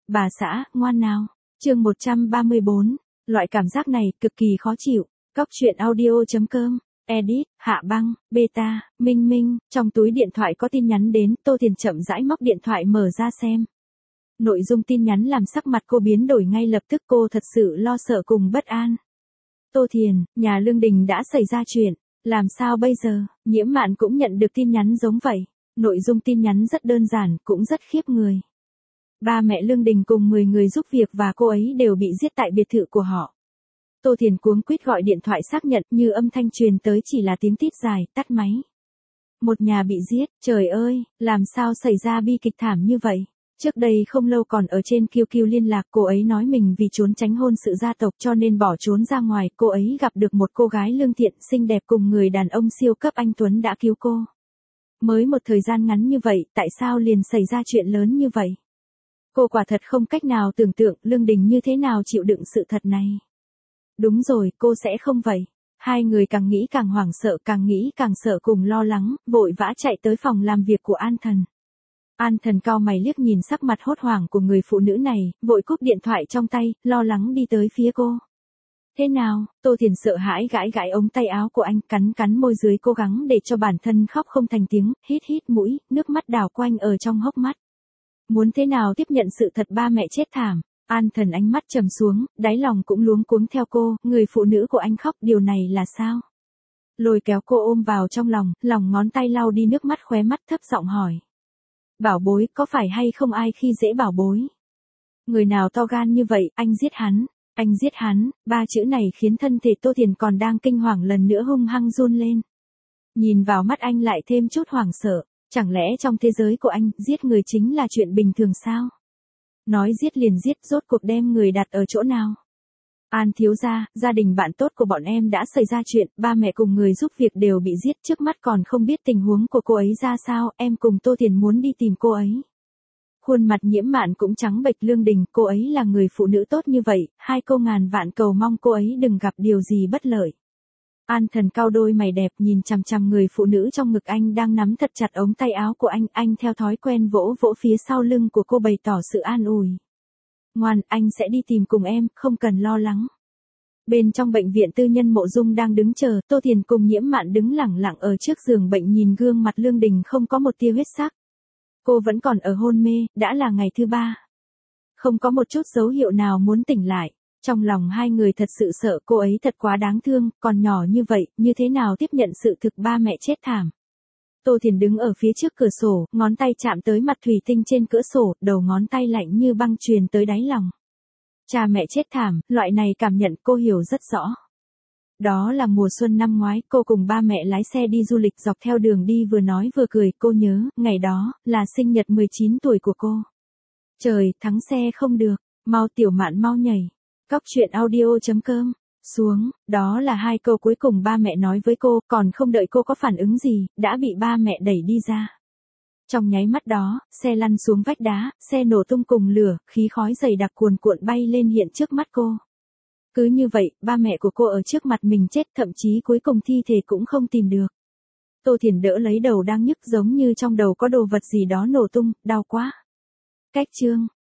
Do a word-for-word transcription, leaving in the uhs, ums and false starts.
Bà xã, ngoan nào. Chương một trăm ba mươi bốn. Loại cảm giác này cực kỳ khó chịu. Cóc truyện audio chấm com. Edit, Hạ Băng, Beta, Minh Minh. Trong túi điện thoại có tin nhắn đến, Tô Thiền chậm rãi móc điện thoại mở ra xem. Nội dung tin nhắn làm sắc mặt cô biến đổi ngay lập tức, cô thật sự lo sợ cùng bất an. Tô Thiền, nhà Lương Đình đã xảy ra chuyện. Làm sao bây giờ? Nhiễm Mạn cũng nhận được tin nhắn giống vậy. Nội dung tin nhắn rất đơn giản, cũng rất khiếp người. Ba mẹ Lương Đình cùng mười người giúp việc và cô ấy đều bị giết tại biệt thự của họ. Tô Thiền cuống quýt gọi điện thoại xác nhận, như âm thanh truyền tới chỉ là tiếng tít dài, tắt máy. Một nhà bị giết, trời ơi, làm sao xảy ra bi kịch thảm như vậy? Trước đây không lâu còn ở trên Q Q liên lạc, cô ấy nói mình vì trốn tránh hôn sự gia tộc cho nên bỏ trốn ra ngoài, cô ấy gặp được một cô gái lương thiện, xinh đẹp cùng người đàn ông siêu cấp anh Tuấn đã cứu cô. Mới một thời gian ngắn như vậy, tại sao liền xảy ra chuyện lớn như vậy? Cô quả thật không cách nào tưởng tượng Lương Đình như thế nào chịu đựng sự thật này. Đúng rồi, cô sẽ không vậy. Hai người càng nghĩ càng hoảng sợ, càng nghĩ càng sợ cùng lo lắng, vội vã chạy tới phòng làm việc của An Thần. An Thần cau mày liếc nhìn sắc mặt hốt hoảng của người phụ nữ này, vội cúp điện thoại trong tay, lo lắng đi tới phía cô. Thế nào? Tô Thiền sợ hãi gãi gãi ống tay áo của anh, cắn cắn môi dưới cố gắng để cho bản thân khóc không thành tiếng, hít hít mũi, nước mắt đảo quanh ở trong hốc mắt. Muốn thế nào tiếp nhận sự thật ba mẹ chết thảm? An Thần ánh mắt trầm xuống, đáy lòng cũng luống cuống theo cô, người phụ nữ của anh khóc, điều này là sao? Lôi kéo cô ôm vào trong lòng, lòng ngón tay lau đi nước mắt khóe mắt, thấp giọng hỏi. Bảo bối, có phải hay không ai khi dễ bảo bối? Người nào to gan như vậy, anh giết hắn, anh giết hắn, ba chữ này khiến thân thể Tô Thiền còn đang kinh hoàng lần nữa hung hăng run lên. Nhìn vào mắt anh lại thêm chút hoảng sợ, chẳng lẽ trong thế giới của anh, giết người chính là chuyện bình thường sao? Nói giết liền giết, rốt cuộc đem người đặt ở chỗ nào? An thiếu gia, gia đình bạn tốt của bọn em đã xảy ra chuyện, ba mẹ cùng người giúp việc đều bị giết, trước mắt còn không biết tình huống của cô ấy ra sao, em cùng Tô Thiền muốn đi tìm cô ấy. Khuôn mặt Nhiễm Mạn cũng trắng bệch. Lương Đình, cô ấy là người phụ nữ tốt như vậy, hai cô ngàn vạn cầu mong cô ấy đừng gặp điều gì bất lợi. An Thần cau đôi mày đẹp nhìn chằm chằm người phụ nữ trong ngực anh đang nắm thật chặt ống tay áo của anh, anh theo thói quen vỗ vỗ phía sau lưng của cô bày tỏ sự an ủi. Ngoan, anh sẽ đi tìm cùng em, không cần lo lắng. Bên trong bệnh viện tư nhân Mộ Dung đang đứng chờ, Tô Thiền cùng Nhiễm Mạn đứng lẳng lặng ở trước giường bệnh nhìn gương mặt Lương Đình không có một tia huyết sắc. Cô vẫn còn ở hôn mê, đã là ngày thứ ba. Không có một chút dấu hiệu nào muốn tỉnh lại. Trong lòng hai người thật sự sợ, cô ấy thật quá đáng thương, còn nhỏ như vậy, như thế nào tiếp nhận sự thực ba mẹ chết thảm. Tô Thiền đứng ở phía trước cửa sổ, ngón tay chạm tới mặt thủy tinh trên cửa sổ, đầu ngón tay lạnh như băng truyền tới đáy lòng. Cha mẹ chết thảm, loại này cảm nhận cô hiểu rất rõ. Đó là mùa xuân năm ngoái, cô cùng ba mẹ lái xe đi du lịch dọc theo đường đi vừa nói vừa cười, cô nhớ, ngày đó, là sinh nhật mười chín tuổi của cô. Trời, thắng xe không được, mau Tiểu Mạn mau nhảy. Cóc truyện audio chấm com. Xuống, đó là hai câu cuối cùng ba mẹ nói với cô, còn không đợi cô có phản ứng gì, đã bị ba mẹ đẩy đi ra. Trong nháy mắt đó, xe lăn xuống vách đá, xe nổ tung cùng lửa, khí khói dày đặc cuồn cuộn bay lên hiện trước mắt cô. Cứ như vậy, ba mẹ của cô ở trước mặt mình chết, thậm chí cuối cùng thi thể cũng không tìm được. Tô Thiền đỡ lấy đầu đang nhức, giống như trong đầu có đồ vật gì đó nổ tung, đau quá. Cách chương.